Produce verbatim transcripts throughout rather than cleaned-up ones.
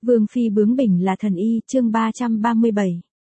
Vương phi bướng bỉnh là thần y, chương ba trăm ba mươi bảy.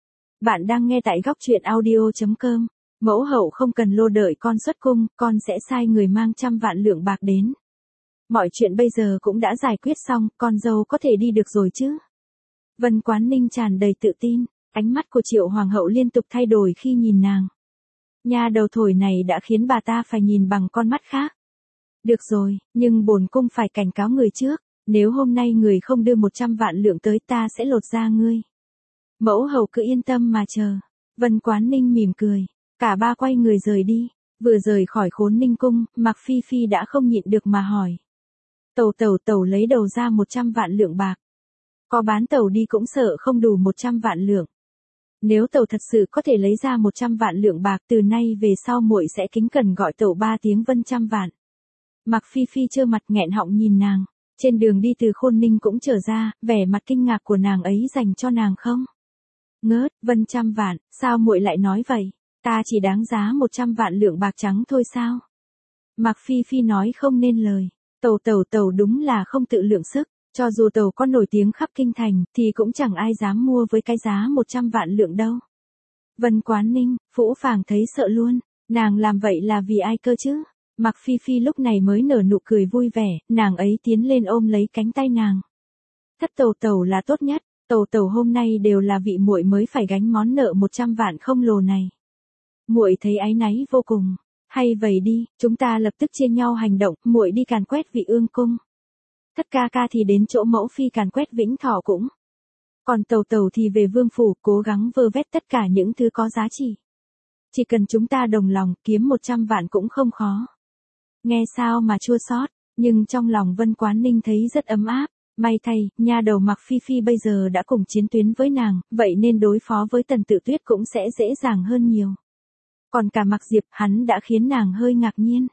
Bạn đang nghe tại góc truyện audio chấm com. Mẫu hậu không cần lô đợi con xuất cung, con sẽ sai người mang trăm vạn lượng bạc đến. Mọi chuyện bây giờ cũng đã giải quyết xong, con dâu có thể đi được rồi chứ. Vân Quán Ninh tràn đầy tự tin, ánh mắt của Triệu Hoàng hậu liên tục thay đổi khi nhìn nàng. Nha đầu thổi này đã khiến bà ta phải nhìn bằng con mắt khác. Được rồi, nhưng bổn cung phải cảnh cáo người trước. Nếu hôm nay người không đưa một trăm vạn lượng tới ta sẽ lột da ngươi. Mẫu hậu cứ yên tâm mà chờ. Vân Quán Ninh mỉm cười. Cả ba quay người rời đi. Vừa rời khỏi Khốn Ninh cung, Mạc Phi Phi đã không nhịn được mà hỏi. Tẩu tẩu tẩu lấy đầu ra một trăm vạn lượng bạc. Có bán tẩu đi cũng sợ không đủ một trăm vạn lượng. Nếu tẩu thật sự có thể lấy ra một trăm vạn lượng bạc, từ nay về sau muội sẽ kính cẩn gọi tẩu ba tiếng Vân trăm vạn. Mạc Phi Phi trơ mặt nghẹn họng nhìn nàng. Trên đường đi từ Khôn Ninh cũng trở ra, vẻ mặt kinh ngạc của nàng ấy dành cho nàng không? Ngớt, Vân trăm vạn, sao muội lại nói vậy? Ta chỉ đáng giá một trăm vạn lượng bạc trắng thôi sao? Mạc Phi Phi nói không nên lời. Tẩu tẩu tẩu đúng là không tự lượng sức, cho dù tẩu có nổi tiếng khắp kinh thành, thì cũng chẳng ai dám mua với cái giá một trăm vạn lượng đâu. Vân Quán Ninh, Phũ Phàng thấy sợ luôn, nàng làm vậy là vì ai cơ chứ? Mạc Phi Phi lúc này mới nở nụ cười vui vẻ, nàng ấy tiến lên ôm lấy cánh tay nàng. Thất tẩu tẩu là tốt nhất, tẩu tẩu hôm nay đều là vị muội mới phải gánh món nợ một trăm vạn không lồ này. Muội thấy áy náy vô cùng. Hay vậy đi, chúng ta lập tức chia nhau hành động, muội đi càn quét Vị Ương cung. Thất ca ca thì đến chỗ mẫu phi càn quét Vĩnh Thọ cũng. Còn tẩu tẩu thì về vương phủ, cố gắng vơ vét tất cả những thứ có giá trị. Chỉ cần chúng ta đồng lòng, kiếm một trăm vạn cũng không khó. Nghe sao mà chua xót, nhưng trong lòng Vân Quán Ninh thấy rất ấm áp. May thay, nha đầu Mạc Phi Phi bây giờ đã cùng chiến tuyến với nàng, vậy nên đối phó với Tần Tự Tuyết cũng sẽ dễ dàng hơn nhiều. Còn cả Mạc Diệp, hắn đã khiến nàng hơi ngạc nhiên.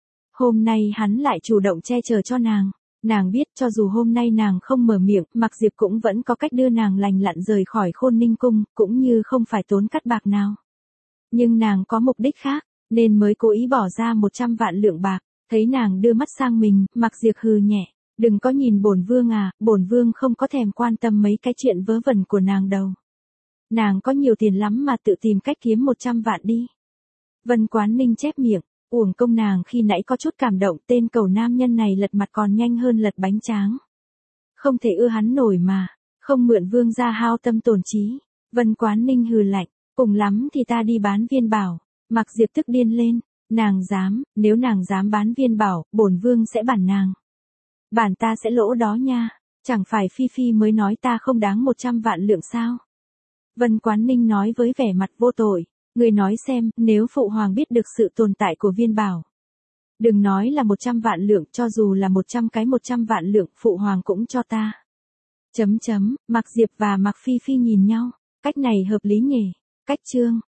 Hôm nay hắn lại chủ động che chở cho nàng. Nàng biết cho dù hôm nay nàng không mở miệng, Mạc Diệp cũng vẫn có cách đưa nàng lành lặn rời khỏi Khôn Ninh cung, cũng như không phải tốn cắt bạc nào. Nhưng nàng có mục đích khác, nên mới cố ý bỏ ra một trăm vạn lượng bạc. Thấy nàng đưa mắt sang mình, Mạc Diệp hừ nhẹ, đừng có nhìn bổn vương à, bổn vương không có thèm quan tâm mấy cái chuyện vớ vẩn của nàng đâu. Nàng có nhiều tiền lắm mà tự tìm cách kiếm một trăm vạn đi. Vân Quán Ninh chép miệng, uổng công nàng khi nãy có chút cảm động, tên cầu nam nhân này lật mặt còn nhanh hơn lật bánh tráng. Không thể ưa hắn nổi mà, không mượn vương ra hao tâm tổn trí. Vân Quán Ninh hừ lạnh, cùng lắm thì ta đi bán viên bảo. Mạc Diệp tức điên lên. Nàng dám, nếu nàng dám bán viên bảo, bổn vương sẽ bản nàng. Bản ta sẽ lỗ đó nha, chẳng phải Phi Phi mới nói ta không đáng một trăm vạn lượng sao? Vân Quán Ninh nói với vẻ mặt vô tội, người nói xem, nếu phụ hoàng biết được sự tồn tại của viên bảo. Đừng nói là một trăm vạn lượng, cho dù là một trăm cái một trăm vạn lượng, phụ hoàng cũng cho ta. Chấm chấm, Mạc Diệp và Mạc Phi Phi nhìn nhau, cách này hợp lý nhỉ, cách chương.